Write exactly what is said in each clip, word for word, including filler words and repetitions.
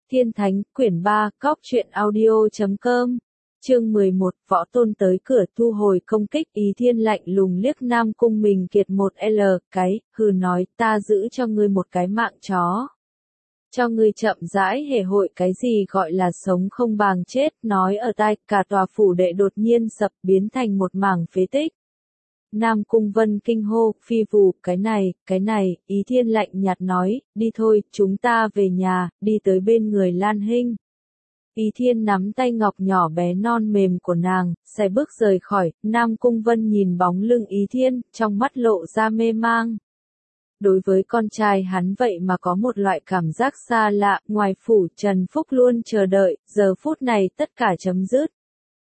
Thiên Thánh, quyển ba, cóc truyện audio chấm com. Chương mười một, Võ Tôn tới cửa thu hồi công kích. Ý Thiên lạnh lùng liếc Nam Cung Mình Kiệt một L cái, hừ nói, ta giữ cho ngươi một cái mạng chó. Cho ngươi chậm rãi hề hội cái gì gọi là sống không bằng chết, nói ở tai, cả tòa phủ đệ đột nhiên sập biến thành một mảng phế tích. Nam Cung Vân kinh hô, phi vụ, cái này, cái này, Ý Thiên lạnh nhạt nói, đi thôi, chúng ta về nhà, đi tới bên người Lan Hinh. Ý Thiên nắm tay ngọc nhỏ bé non mềm của nàng, xài bước rời khỏi, Nam Cung Vân nhìn bóng lưng Ý Thiên, trong mắt lộ ra mê mang. Đối với con trai hắn vậy mà có một loại cảm giác xa lạ, ngoài phủ Trần Phúc luôn chờ đợi, giờ phút này tất cả chấm dứt.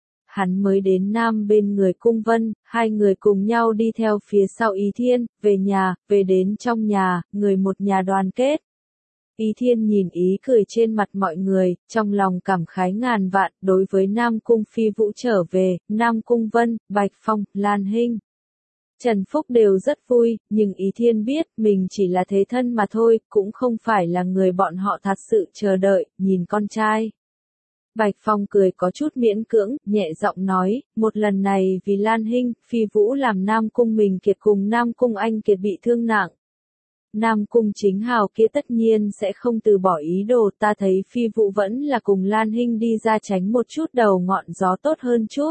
Hắn mới đến Nam bên người Cung Vân, hai người cùng nhau đi theo phía sau Ý Thiên, về nhà, về đến trong nhà, người một nhà đoàn kết. Ý Thiên nhìn ý cười trên mặt mọi người, trong lòng cảm khái ngàn vạn, đối với Nam Cung Phi Vũ trở về, Nam Cung Vân, Bạch Phong, Lan Hinh. Trần Phúc đều rất vui, nhưng Ý Thiên biết, mình chỉ là thế thân mà thôi, cũng không phải là người bọn họ thật sự chờ đợi, nhìn con trai. Bạch Phong cười có chút miễn cưỡng, nhẹ giọng nói, một lần này vì Lan Hinh, Phi Vũ làm Nam Cung Mình Kiệt cùng Nam Cung Anh Kiệt bị thương nặng. Nam Cung Chính Hào kia tất nhiên sẽ không từ bỏ ý đồ, ta thấy Phi Vũ vẫn là cùng Lan Hinh đi ra tránh một chút đầu ngọn gió tốt hơn chút.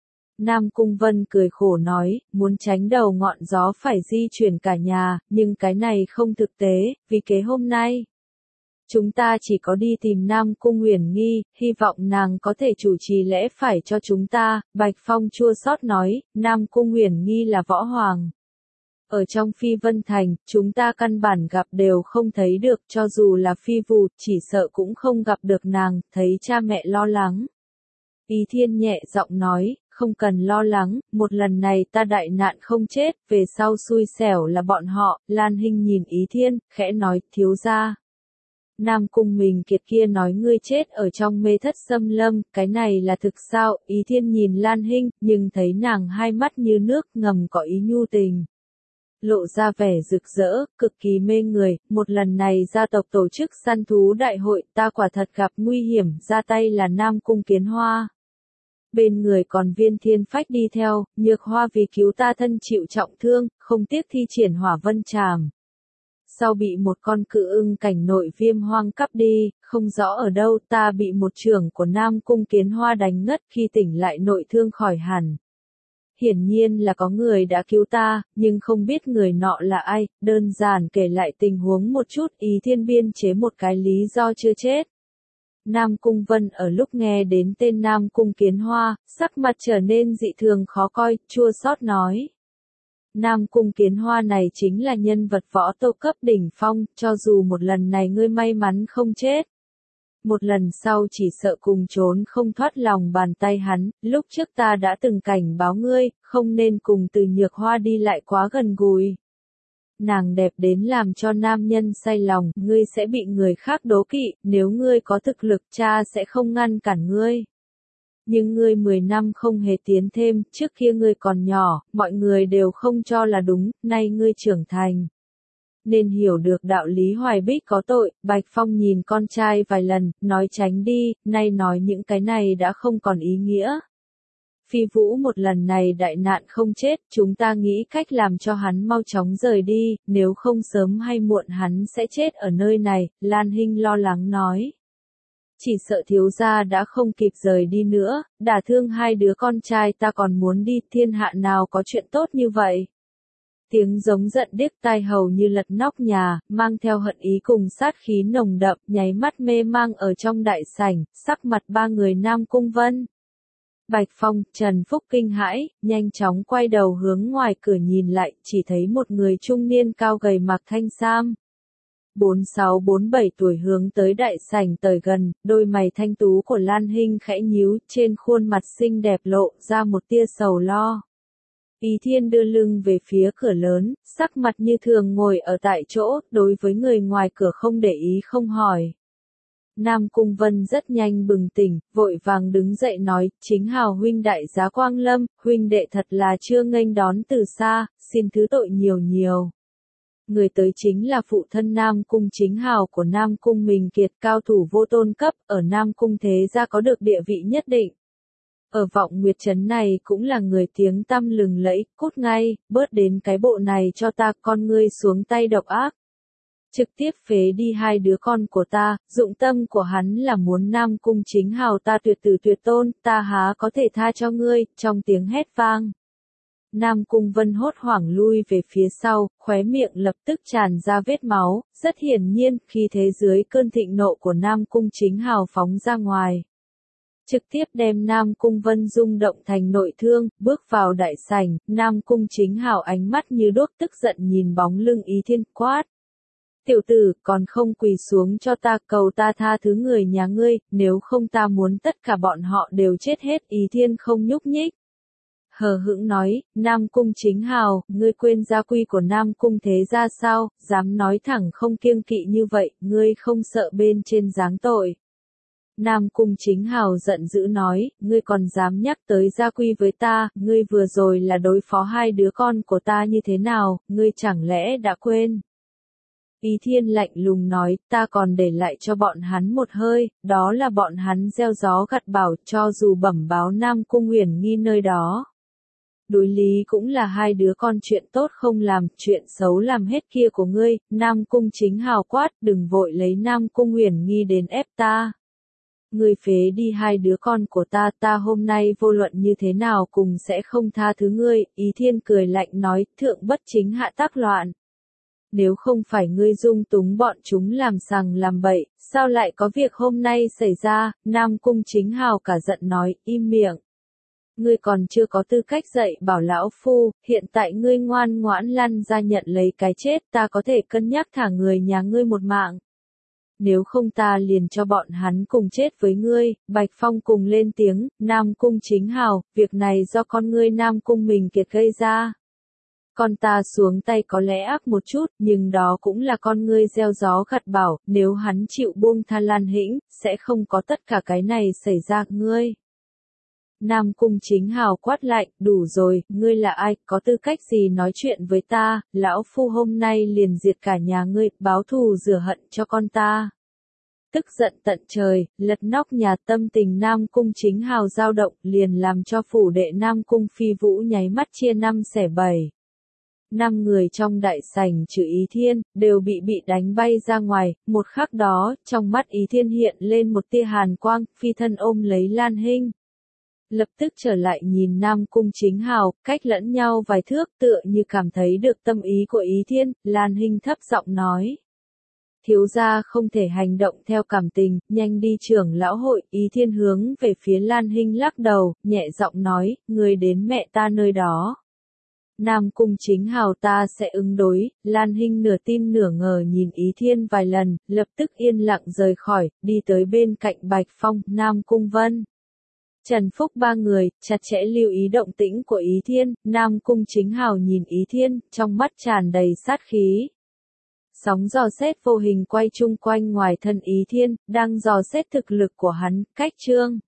Nam Cung Vân cười khổ nói, muốn tránh đầu ngọn gió phải di chuyển cả nhà, nhưng cái này không thực tế, vì kế hôm nay. Chúng ta chỉ có đi tìm Nam Cung Uyển Nghi, hy vọng nàng có thể chủ trì lễ phải cho chúng ta, Bạch Phong chua xót nói, Nam Cung Uyển Nghi là võ hoàng. Ở trong Phi Vân Thành, chúng ta căn bản gặp đều không thấy được, cho dù là Phi Vụ, chỉ sợ cũng không gặp được nàng, thấy cha mẹ lo lắng. Ý Thiên nhẹ giọng nói, không cần lo lắng, một lần này ta đại nạn không chết, về sau xui xẻo là bọn họ, Lan Hinh nhìn Ý Thiên, khẽ nói, thiếu gia. Nam Cung Mình Kiệt kia nói ngươi chết ở trong mê thất xâm lâm, cái này là thực sao, Ý Thiên nhìn Lan Hinh, nhưng thấy nàng hai mắt như nước ngầm có ý nhu tình. Lộ ra vẻ rực rỡ, cực kỳ mê người, một lần này gia tộc tổ chức săn thú đại hội, ta quả thật gặp nguy hiểm, ra tay là Nam Cung Kiến Hoa. Bên người còn Viên Thiên Phách đi theo, Nhược Hoa vì cứu ta thân chịu trọng thương, không tiếc thi triển Hỏa Vân Trảm. Sau bị một con cự ưng cảnh nội viêm hoang cắp đi, không rõ ở đâu, ta bị một trưởng của Nam Cung Kiến Hoa đánh ngất, khi tỉnh lại nội thương khỏi hẳn. Hiển nhiên là có người đã cứu ta, nhưng không biết người nọ là ai, đơn giản kể lại tình huống một chút, Ý Thiên biên chế một cái lý do chưa chết. Nam Cung Vân ở lúc nghe đến tên Nam Cung Kiến Hoa, sắc mặt trở nên dị thường khó coi, chua xót nói. Nam Cung Kiến Hoa này chính là nhân vật võ tông cấp đỉnh phong, cho dù một lần này ngươi may mắn không chết. Một lần sau chỉ sợ cùng trốn không thoát lòng bàn tay hắn, lúc trước ta đã từng cảnh báo ngươi, không nên cùng Từ Nhược Hoa đi lại quá gần gũi. Nàng đẹp đến làm cho nam nhân say lòng, ngươi sẽ bị người khác đố kỵ, nếu ngươi có thực lực cha sẽ không ngăn cản ngươi. Nhưng ngươi mười năm không hề tiến thêm, trước kia ngươi còn nhỏ, mọi người đều không cho là đúng, nay ngươi trưởng thành. Nên hiểu được đạo lý Hoài Bích có tội, Bạch Phong nhìn con trai vài lần, nói tránh đi, nay nói những cái này đã không còn ý nghĩa. Phi Vũ một lần này đại nạn không chết, chúng ta nghĩ cách làm cho hắn mau chóng rời đi, nếu không sớm hay muộn hắn sẽ chết ở nơi này, Lan Hinh lo lắng nói. Chỉ sợ thiếu gia đã không kịp rời đi nữa, đả thương hai đứa con trai ta còn muốn đi, thiên hạ nào có chuyện tốt như vậy. Tiếng giống giận điếc tai hầu như lật nóc nhà, mang theo hận ý cùng sát khí nồng đậm, nháy mắt mê mang ở trong đại sảnh, sắc mặt ba người Nam Cung Vân. Bạch Phong, Trần Phúc kinh hãi, nhanh chóng quay đầu hướng ngoài cửa nhìn lại, chỉ thấy một người trung niên cao gầy mặc thanh sam. bốn sáu bốn bảy tuổi hướng tới đại sảnh tới gần, đôi mày thanh tú của Lan Hinh khẽ nhíu, trên khuôn mặt xinh đẹp lộ ra một tia sầu lo. Ý Thiên đưa lưng về phía cửa lớn, sắc mặt như thường ngồi ở tại chỗ, đối với người ngoài cửa không để ý không hỏi. Nam Cung Vân rất nhanh bừng tỉnh, vội vàng đứng dậy nói, Chính Hào huynh đại giá Quang Lâm, huynh đệ thật là chưa nghênh đón từ xa, xin thứ tội nhiều nhiều. Người tới chính là phụ thân Nam Cung Chính Hào của Nam Cung Mình Kiệt, cao thủ vô tôn cấp, ở Nam Cung thế gia có được địa vị nhất định. Ở Vọng Nguyệt Trấn này cũng là người tiếng tăm lừng lẫy, cút ngay, bớt đến cái bộ này cho ta, con ngươi xuống tay độc ác. Trực tiếp phế đi hai đứa con của ta, dụng tâm của hắn là muốn Nam Cung Chính Hào ta tuyệt tử tuyệt tôn, ta há có thể tha cho ngươi, trong tiếng hét vang. Nam Cung Vân hốt hoảng lui về phía sau, khóe miệng lập tức tràn ra vết máu, rất hiển nhiên, khi thế dưới cơn thịnh nộ của Nam Cung Chính Hào phóng ra ngoài. Trực tiếp đem Nam Cung Vân rung động thành nội thương, bước vào đại sảnh, Nam Cung Chính Hào ánh mắt như đốt tức giận nhìn bóng lưng Ý Thiên quát. Tiểu tử, còn không quỳ xuống cho ta, cầu ta tha thứ người nhà ngươi, nếu không ta muốn tất cả bọn họ đều chết hết. Ý Thiên không nhúc nhích. Hờ hững nói, Nam Cung Chính Hào, ngươi quên gia quy của Nam Cung thế gia sao, dám nói thẳng không kiêng kỵ như vậy, ngươi không sợ bên trên giáng tội. Nam Cung Chính Hào giận dữ nói, ngươi còn dám nhắc tới gia quy với ta, ngươi vừa rồi là đối phó hai đứa con của ta như thế nào, ngươi chẳng lẽ đã quên. Ý Thiên lạnh lùng nói, ta còn để lại cho bọn hắn một hơi, đó là bọn hắn gieo gió gặt bão, cho dù bẩm báo Nam Cung Uyển Nghi nơi đó. Đối lý cũng là hai đứa con, chuyện tốt không làm, chuyện xấu làm hết kia của ngươi. Nam Cung Chính Hào quát, đừng vội lấy Nam Cung Uyển Nghi đến ép ta. Ngươi phế đi hai đứa con của ta, ta hôm nay vô luận như thế nào cùng sẽ không tha thứ ngươi. Ý Thiên cười lạnh nói, thượng bất chính hạ tác loạn. Nếu không phải ngươi dung túng bọn chúng làm sằng làm bậy, sao lại có việc hôm nay xảy ra? Nam Cung Chính Hào cả giận nói, im miệng. Ngươi còn chưa có tư cách dạy bảo lão phu, hiện tại ngươi ngoan ngoãn lăn ra nhận lấy cái chết, ta có thể cân nhắc thả người nhà ngươi một mạng. Nếu không ta liền cho bọn hắn cùng chết với ngươi. Bạch Phong cùng lên tiếng, Nam Cung Chính Hào, việc này do con ngươi Nam Cung Mình Kiệt gây ra. Con ta xuống tay có lẽ ác một chút, nhưng đó cũng là con ngươi gieo gió gặt bão, nếu hắn chịu buông tha Lan Hĩnh, sẽ không có tất cả cái này xảy ra. Ngươi. Nam Cung Chính Hào quát lạnh, đủ rồi, ngươi là ai, có tư cách gì nói chuyện với ta, lão phu hôm nay liền diệt cả nhà ngươi, báo thù rửa hận cho con ta. Tức giận tận trời, lật nóc nhà, tâm tình Nam Cung Chính Hào dao động, liền làm cho phủ đệ Nam Cung Phi Vũ nháy mắt chia năm xẻ bảy. Năm người trong đại sảnh trừ Ý Thiên, đều bị bị đánh bay ra ngoài, một khắc đó, trong mắt Ý Thiên hiện lên một tia hàn quang, phi thân ôm lấy Lan Hinh. Lập tức trở lại nhìn Nam Cung Chính Hào, cách lẫn nhau vài thước, tựa như cảm thấy được tâm ý của Ý Thiên. Lan Hinh thấp giọng nói. Thiếu gia không thể hành động theo cảm tình, nhanh đi trưởng lão hội. Ý Thiên hướng về phía Lan Hinh lắc đầu, nhẹ giọng nói, người đến mẹ ta nơi đó. Nam Cung Chính Hào ta sẽ ứng đối. Lan Hinh nửa tin nửa ngờ nhìn Ý Thiên vài lần, lập tức yên lặng rời khỏi, đi tới bên cạnh Bạch Phong, Nam Cung Vân. Trần Phúc ba người, chặt chẽ lưu ý động tĩnh của Ý Thiên. Nam Cung Chính Hào nhìn Ý Thiên, trong mắt tràn đầy sát khí. Sóng dò xét vô hình quay chung quanh ngoài thân Ý Thiên, đang dò xét thực lực của hắn. Cách chương